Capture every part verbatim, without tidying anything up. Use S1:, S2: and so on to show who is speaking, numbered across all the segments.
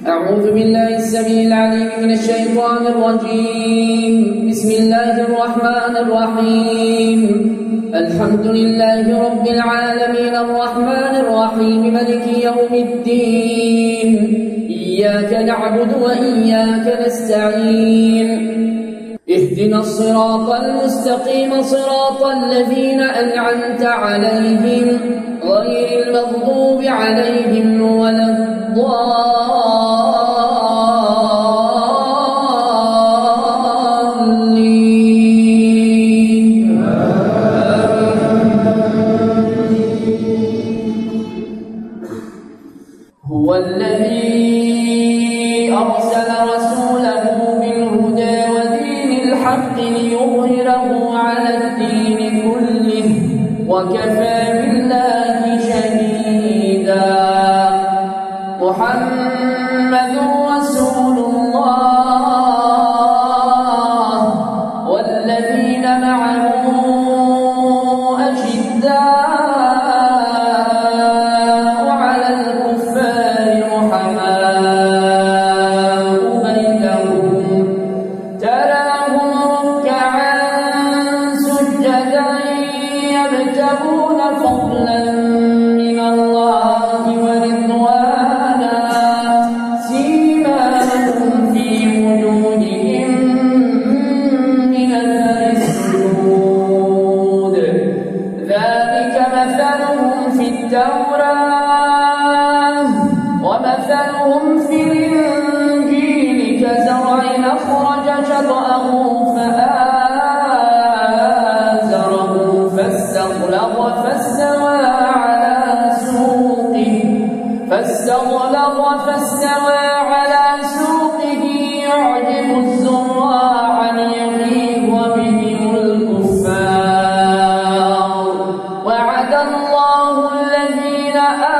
S1: أعوذ بالله السميع العليم من الشيطان الرجيم. بسم الله الرحمن الرحيم. الحمد لله رب العالمين الرحمن الرحيم مالك يوم الدين. إياك نعبد وإياك نستعين. اهدنا الصراط المستقيم صراط الذين أنعمت عليهم غير المغضوب عليهم ولا الضالين. هو الذي أرسل رسوله بالهدى ودين الحق ليظهره على الدين كله وكفى بالله شهيدا. محمد رسول الله والذين معه أشداء على الكفار رحماء بينهم تراهم ركعا سجدا يبتغون فضلا من الله ورضوانا سيماهم في وجوههم من أثر السجود ذلك مثلهم في التوراة ومثلهم في الإنجيل كزرع أخرج شطأه فآزره فاستغلظ فاستوى على سوقه فاستغلظ فاستوى على سوقه يعجب الزراع ليغيظ بهم الكفار. وعد الله الذين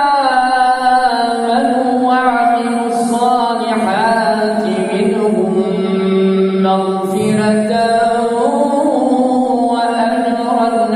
S1: آمنوا وعملوا الصالحات منهم مغفرة وأجرا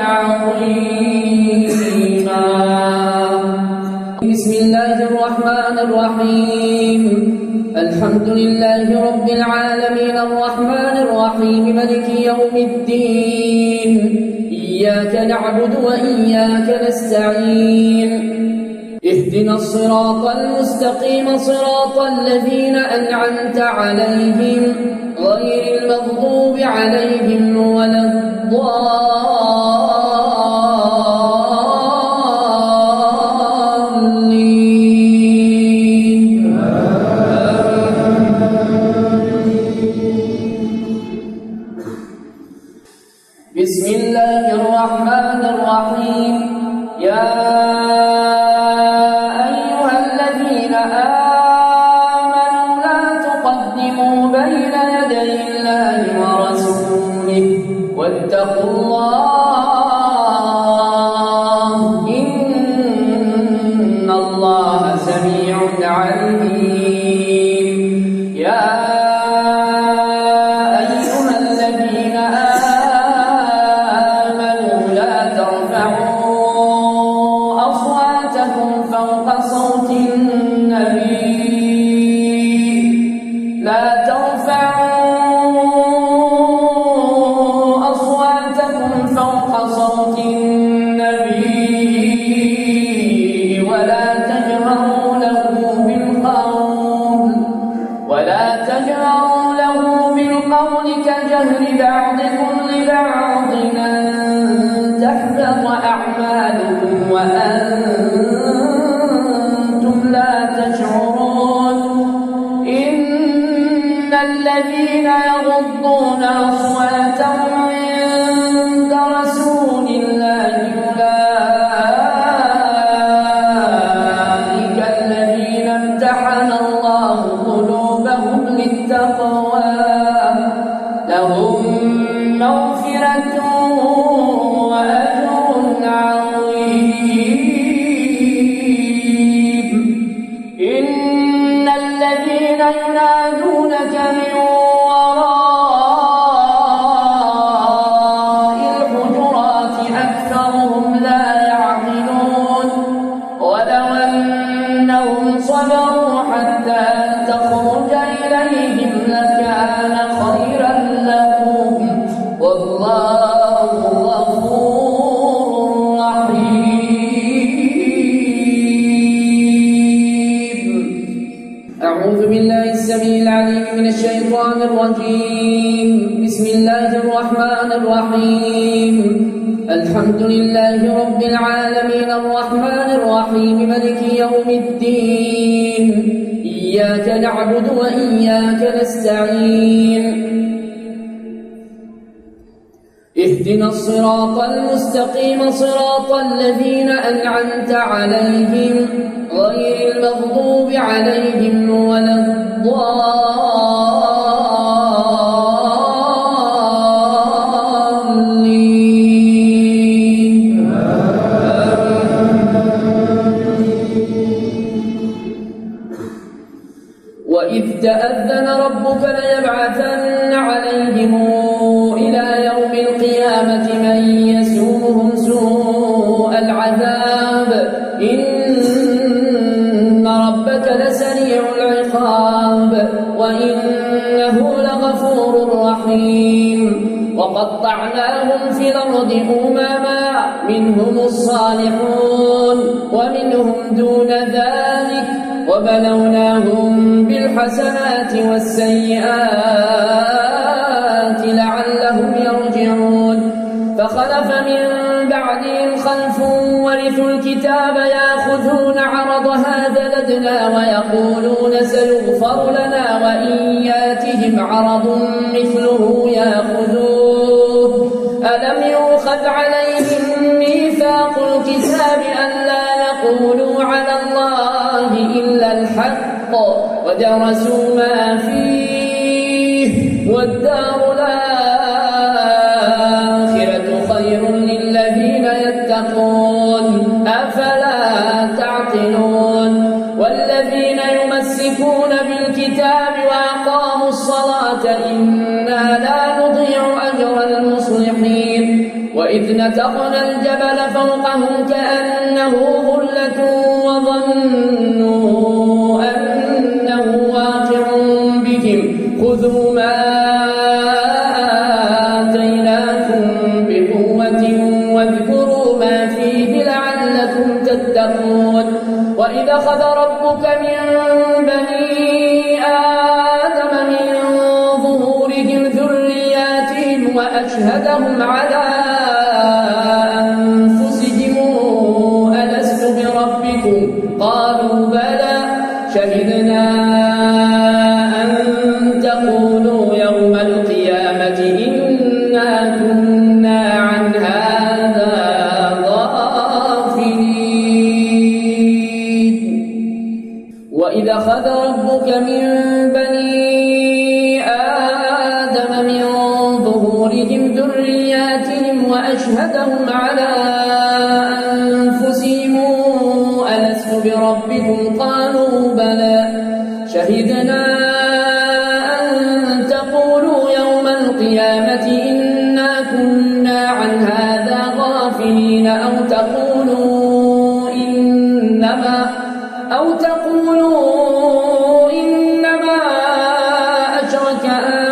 S1: عظيما. بسم الله الرحمن الرحيم. الحمد لله رب العالمين الرحمن الرحيم مالك يوم الدين. إياك نعبد وإياك نستعين. اهدنا الصراط المستقيم صراط الذين أنعمت عليهم غير المغضوب عليهم ولا الضالين. بسم الله الرحمن الرحيم. يا أيها الذين آمنوا لا تقدموا بين يدي الله ورسوله واتقوا الله إن الله سميع عليم. يا أيها الذين آمنوا لا ترفعوا أصواتكم فوق صوت النبي لا ترفعوا أصواتكم فوق صوت النبي ولا تجهروا له بالقول ولا تجهروا له بالقول كجهر بعضكم لبعض أن تحبط أعمالكم وأنتم لا تشعرون. إن الذين يغضون أصواتهم عند رسول الله أولئك الذين امتحن الله قلوبهم للتقوى لهم مغفرة وأجر عظيم. إن الذين ينادونك من وراء الحجرات أكثرهم لا يعقلون. ولو أنهم صبروا حتى أعوذ بالله السميع العليم من الشيطان الرجيم. بسم الله الرحمن الرحيم. الحمد لله رب العالمين الرحمن الرحيم مالك يوم الدين. إياك نعبد وإياك نستعين. اهدنا الصراط المستقيم صراط الذين أنعمت عليهم غير المغضوب عليهم ولا الضالين. وإذ تأذن ربك ليبعثن عليهم إلى يوم القيامة من يسومهم سوء العذاب إن ربك لسريع العقاب وإنه لغفور رحيم. وقطعناهم في الأرض أمما منهم الصالحون ومنهم دون ذلك وبلوناهم بالحسنات والسيئات لعلهم يرجعون. فخلف من بعدهم خلف ورثوا الكتاب يأخذون عرض هذا الأدنى ويقولون سيغفر لنا وإن ياتهم عرض مثله يأخذوه. ألم يؤخذ عليهم ميثاق الكتاب ألا يقولوا على الله إلا الحق ودرسوا ما فيه والدار الآخرة خير للذين يتقون أفلا تعقلون. والذين يمسكون بالكتاب وأقاموا الصلاة إنا لا نضيع أجر المصلحين. وإذ نتقنا الجبل فوقهم كأنه ظلة وظنوا أنه واقع بهم خذوا ما آتيناكم بقوة واذكروا ما فيه لعلكم تتقون. وإذ أخذ ربك من بني آدم من ظهورهم ذرياتهم وأشهدهم على أنفسهم ألست بربكم قالوا بلى شهدنا أن تقولوا يوم القيامة إنا كنا عن هذا غافلين. وإذ أخذ ربك من بني آدم من ظهورهم ذرياتهم وأشهدهم على أنفسهم ألست بربكم قالوا بلى شهدنا أن تقولوا يوم القيامة إنا كنا عن هذا غافلين أو تقولوا إنما أو تقولوا إنما أشرك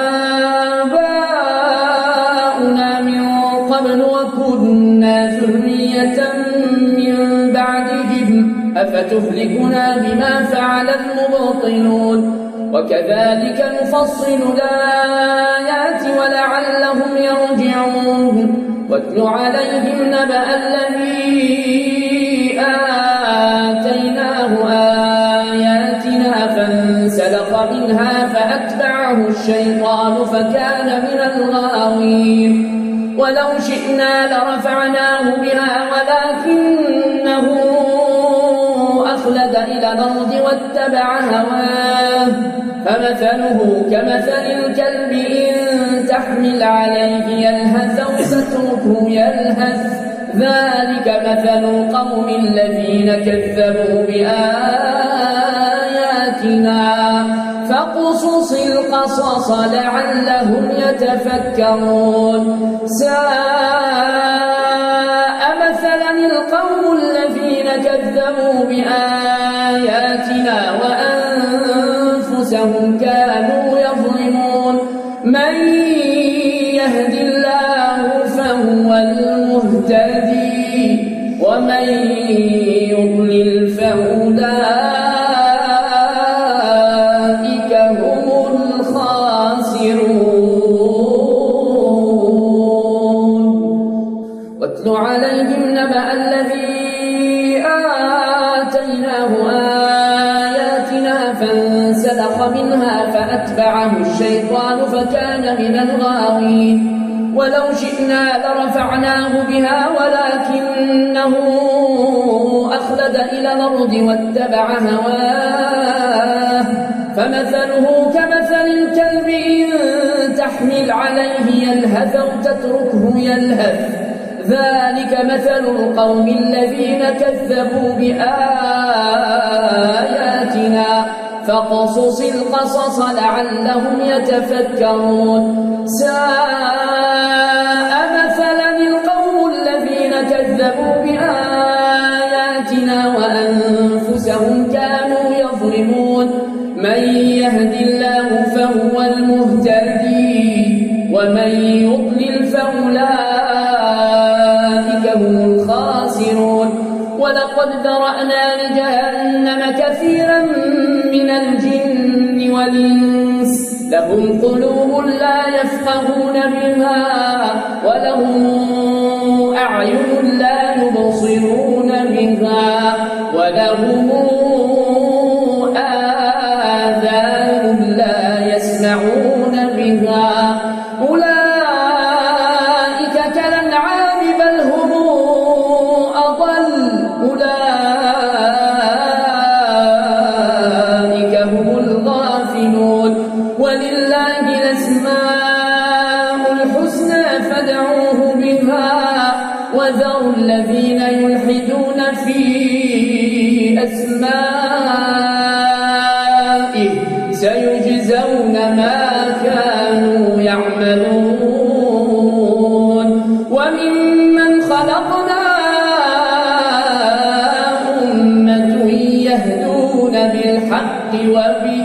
S1: آباؤنا من قبل وكنا ذرية من بعدهم أفتهلكنا بما فعل المبطلون. وكذلك نفصل الآيات ولعلهم يرجعون. واتل عليهم نبأ الذي آتيناه آياتنا فانسلخ منها فأتبعه الشيطان فكان من الغاوين. ولو شئنا لرفعناه بها ولكنه أخلد إلى الأرض واتبع هواه فمثله كمثل الكلب إن تحمل عليه يلهث أو تتركه يلهث ذلك مثل القوم الذين كذبوا بآياتنا فاقصص القصص لعلهم يتفكرون. ساء مثلا القوم الذين كذبوا بآياتنا وأنفسهم كانوا يظلمون. من يهد الله فهو المهتدي ومن يضلل فأولئك فانسلخ منها فأتبعه الشيطان فكان من الغاوين ولو شئنا لرفعناه بها ولكنه أخلد إلى الأرض واتبع هواه فمثله كمثل الكلب إن تحمل عليه يلهث أو تتركه يلهث ذلك مثل القوم الذين كذبوا بآياتنا فاقصص القصص لعلهم يتفكرون ساء مثلا القوم الذين كذبوا بآياتنا وأنفسهم كانوا يظلمون من يهد الله فهو المهتدي ومن يضلل فأولئك هم الخاسرون ولقد ذرأنا لجهنم كثيرا من الجن والإنس لهم قلوب لا يفقهون بها ولهم أعين لا يبصرون بها ولهم آذان لا يسمعون بها أولئك كالأنعام بل هم أضل أولئك هم الغافلون ولله الأسماء الحسنى فادعوه بها وذروا الذين يلحدون في أسمائه سيجزون ما كانوا يعملون وممن خلقنا أمة يهدون بالحق وبه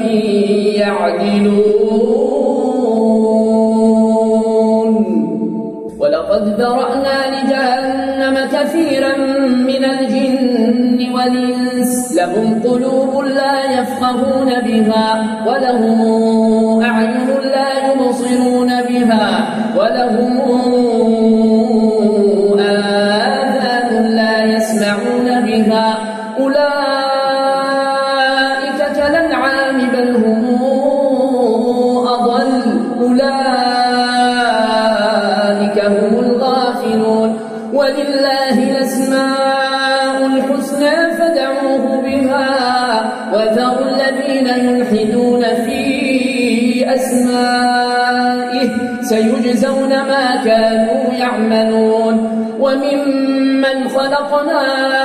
S1: يعدلون ولقد ذرأنا لجهنم كثيرا من الجن والإنس لهم قلوب لا يفقهون بها ولهم أعين لا يبصرون بها ولهم آذان لا يسمعون بها أولئك كالأنعام بل هم أضل أولئك هم الغافلون ولله الأسماء الحسنى فادعوه بها وذروا الذين يلحدون في أسمائه سيجزون ما كانوا يعملون وممن خلقنا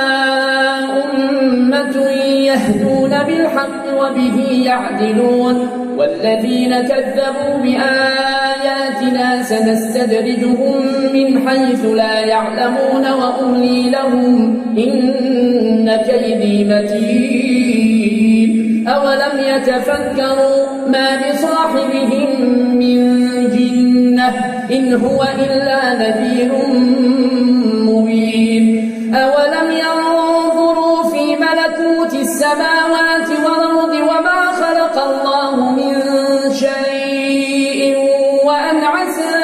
S1: أمة يهدون بالحق وبه يعدلون والذين كذبوا بآياتنا سنستدرجهم من حيث لا يعلمون وأملي لهم إن كيدي متين أولم يتفكروا ما بصاحبهم من جنة إن هو إلا نذير مبين أولم ينظروا في ملكوت السماوات والأرض وما خلق الله من شيء وأن عسى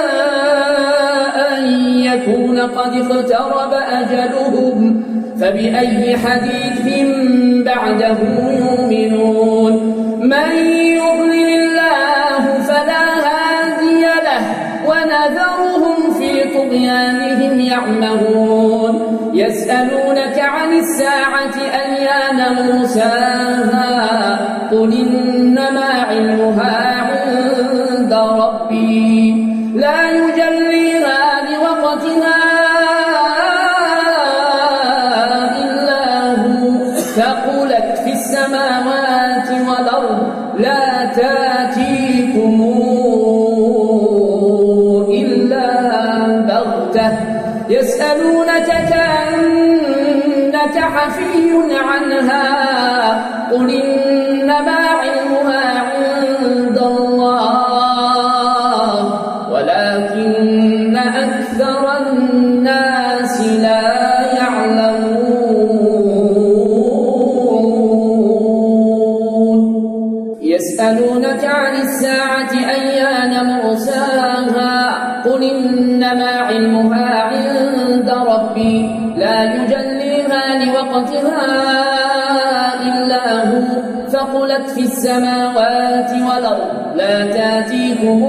S1: أن يكون قد اقترب أجلهم فبأي حديث بعده يؤمنون من يضلل الله فلا هادي له ونذرهم في طغيانهم يعمهون يسألونك عن الساعة أيان مرساها قل إنما علمها عند ربي لا يجليها لوقتها إلا هو ثقلت في السماوات والأرض لا تاتيكم إلا بغتة يسألونك كأنك حفي عنها قل إنما علمها عند الله ولكن أكثر الناس لا يعلمون يسألونك عن الساعة أيان مرساها قل إنما علمها عند ربي لا يجليها لوقتها إلا هو ثقلت في السماوات والأرض لا تاتيكم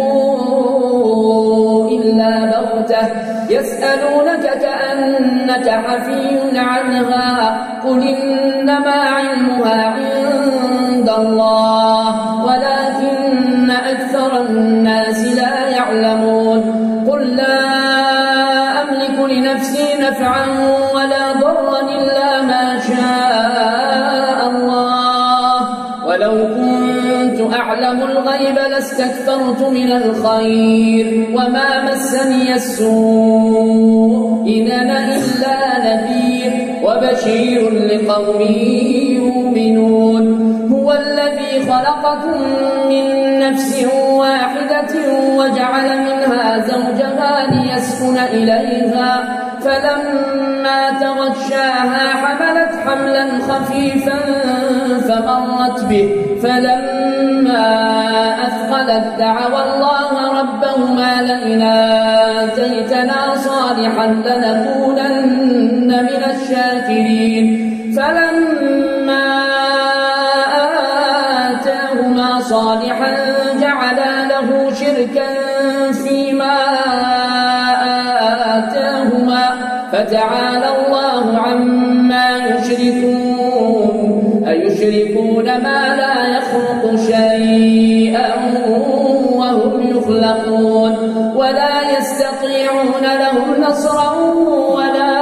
S1: إلا بغتة يسألونك كأنك حفي عنها قل إنما علمها عند الله ولكن أكثر الناس لا يعلمون قل لا أملك لنفسي نفعا ولا ضرا إلا ما شاء الله ولو كنت أعلم الغيب لاستكثرت من الخير وما مسني السوء إن أنا إلا نذير وبشير لقوم يؤمنون هو الذي خلقكم من نفس واحدة وجعل منها زوجها ليسكن إليها فلما تغشاها حملت حملا خفيفا فمرت به فلما أثقلت دعوا الله ربهما لئن آتيتنا صالحا لنكونن من الشاكرين فلما آتاهما صالحا جعلا له شركا فيما آتاهما فتعالى الله عما يشركون أيشركون ما لا يخلق شيئا وهم يخلقون ولا يستطيعون لهم نصرا ولا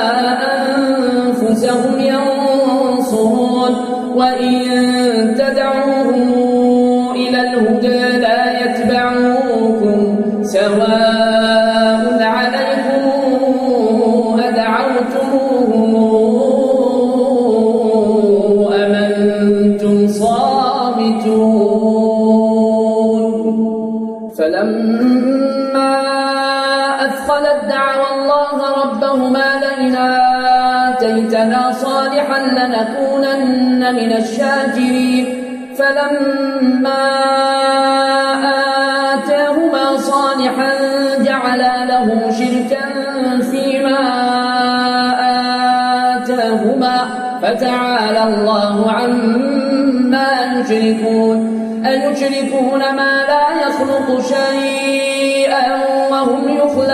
S1: أنفسهم ينصرون وإن تدعوهم إلى الهدى لا يتبعوكم سواء عليكم أدعوتموهم أم أنتم صامتون فلما أثقلت دعوا الله ربهما لئن آتيتنا صالحا لنكونن من الشاكرين فلما آتاهما صالحا جعلا له شركا فيما آتاهما فتعالى الله عما يشركون أيشركون ما لا يخلق شيئا وهم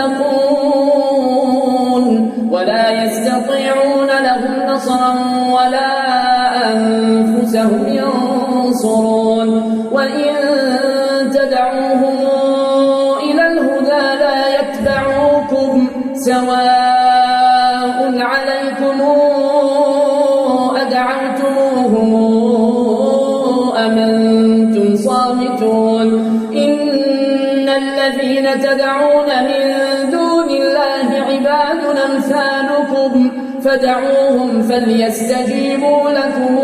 S1: يخلقون ولا يستطيعون لهم نصرا ولا أنفسهم ينصرون وإن تدعوهم إلى الهدى لا يتبعوكم سواء عليكم أدعوتموهم أم أنتم صامتون إن الذين تدعون من دون الله عباد أمثالكم فدعوهم فليستجيبوا لكم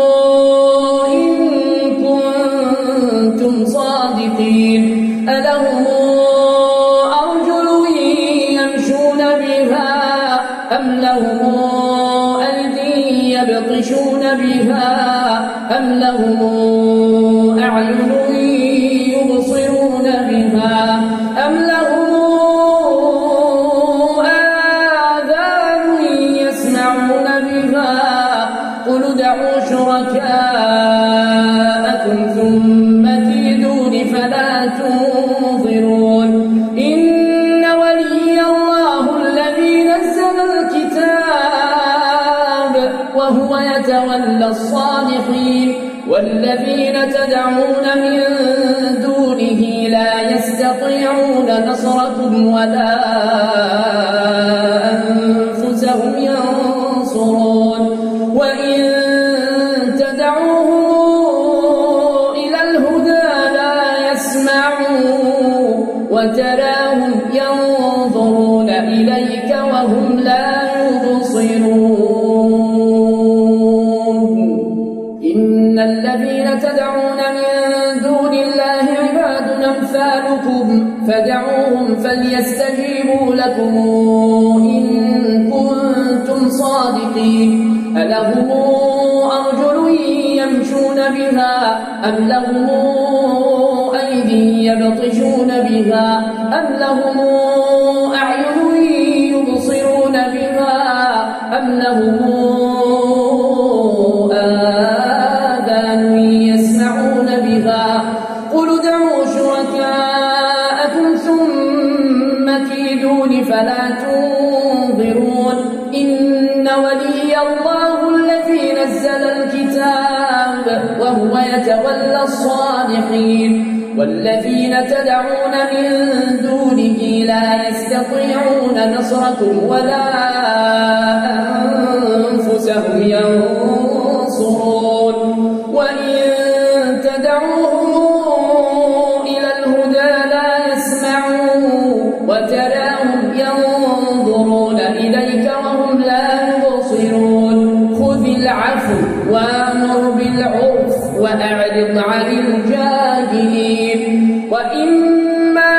S1: إن كنتم صادقين ألهم أرجل يمشون بها أم لهم أيدي يبطشون بها أم لهم أعين يبصرون بها أم لهم آذان يسمعون بها قل ادعوا شركاءكم ثم كيدون فلا تنظرون إن ولي الله الذي نزل الكتاب وهو يتولى الصالحين والذين تدعون من دونه لا يستطيعون نصركم ولا أنفسهم ينصرون وإن تدعوهم إلى الهدى لا يسمعون وتراهم ينظرون إليك وهم لا يبصرون إن الذين تدعون من دون الله عباد أمثالكم فدعوهم فليستجيبوا لكم إن كنتم صادقين ألهم أرجل يمشون بها أم لهم أيدي يبطشون بها أم لهم أعين يبصرون بها أم لهم آذان بها قل ادعوا شركاءكم ثم كيدون فلا تنظرون إن ولي الله الذي نزل الكتاب وهو يتولى الصالحين والذين تدعون من دونه لا يستطيعون نصركم ولا أنفسهم ينصرون وإن تدعوهم إلى الهدى لا يسمعون وتراهم ينظرون إليك وهم لا يبصرون خذ العفو وأمر بالعرف وأعرض عن الجاهلين وإما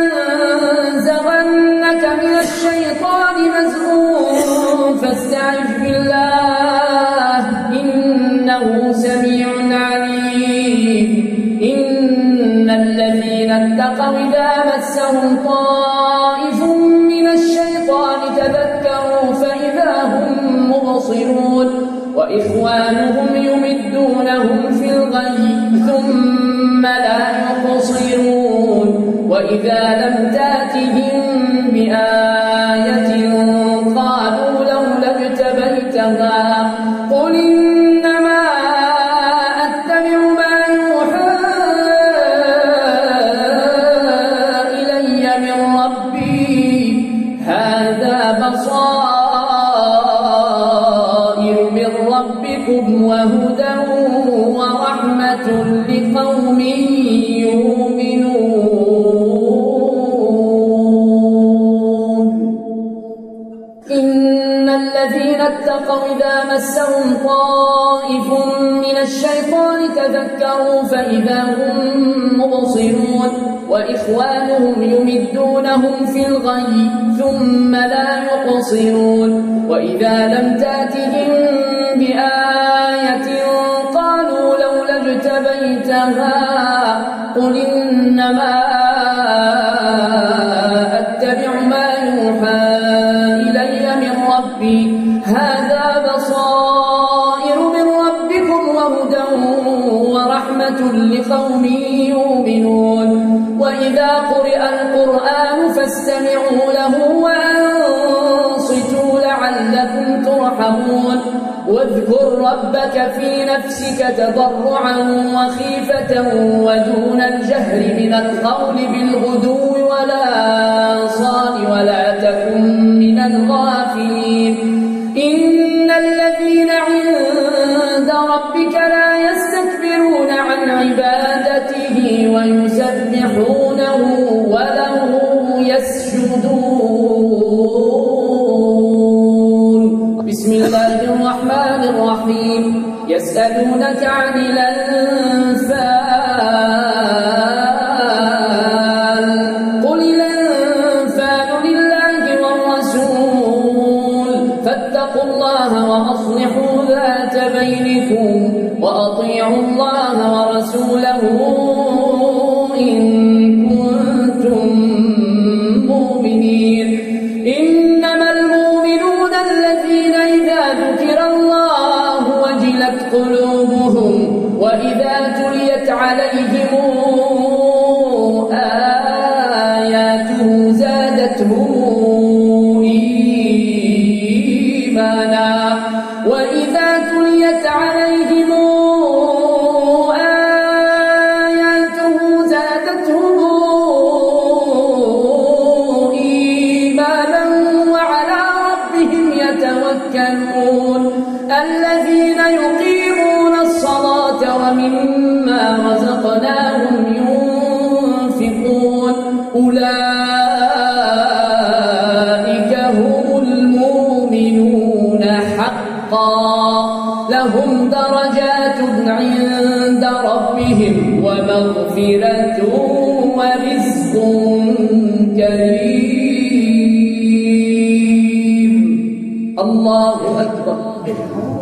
S1: ينزغنك من الشيطان نزغ فاستعذ بالله إنه سميع عليم إن الذين اتقوا إذا مسهم طائف من الشيطان تذكروا فإذا هم مبصرون وإخوانهم يمدونهم في الغي ثم لا يقصرون وإذا لم تأتهم بآية قالوا لولا اجتبيتها قل إنما أتبع ما يوحى إلي من ربي هذا بصائر من ربكم وهدى ورحمة لقوم يؤمنون إن الذين اتقوا إذا مسهم طائف من الشيطان تذكروا فإذا هم مبصرون وإخوانهم يمدونهم في الغي ثم لا يقصرون وإذا لم تأتهم بآية قالوا لولا اجتبيتها قل إنما أتبع ما يوحى إلي من ربي هذا بصائر من ربكم وهدى ورحمة لقوم يؤمنون وإذا قرئ القرآن فاستمعوا له وأنصتوا لعلكم ترحمون واذكر ربك في نفسك تضرعا وخيفة ودون الجهر من القول بالغدو ولا صال ولا تكن من الغافلين إن الذين عند ربك لا يستكبرون عن عبادته ويسبحونه وله يسجدون بسم الله الرحمن الرحيم يسألونك عن الأنفال قل الأنفال لله والرسول فاتقوا الله وأصلحوا ذات بينكم وأطيعوا الله ورسوله إن كنتم مؤمنين إنما المؤمنون الذين إذا ذكر الله وجلت قلوبهم وإذا تليت عليهم آياته زادتهم إيمانا وإذا تليت عليهم آياته زادتهم إيمانا وعلى ربهم يتوكلون الذين يقيمون الصلاة ومما رزقناهم ينفقون أولئك هم المؤمنون حقا لهم درجات عند ربهم ومغفرة ورزق كريم الله أكبر.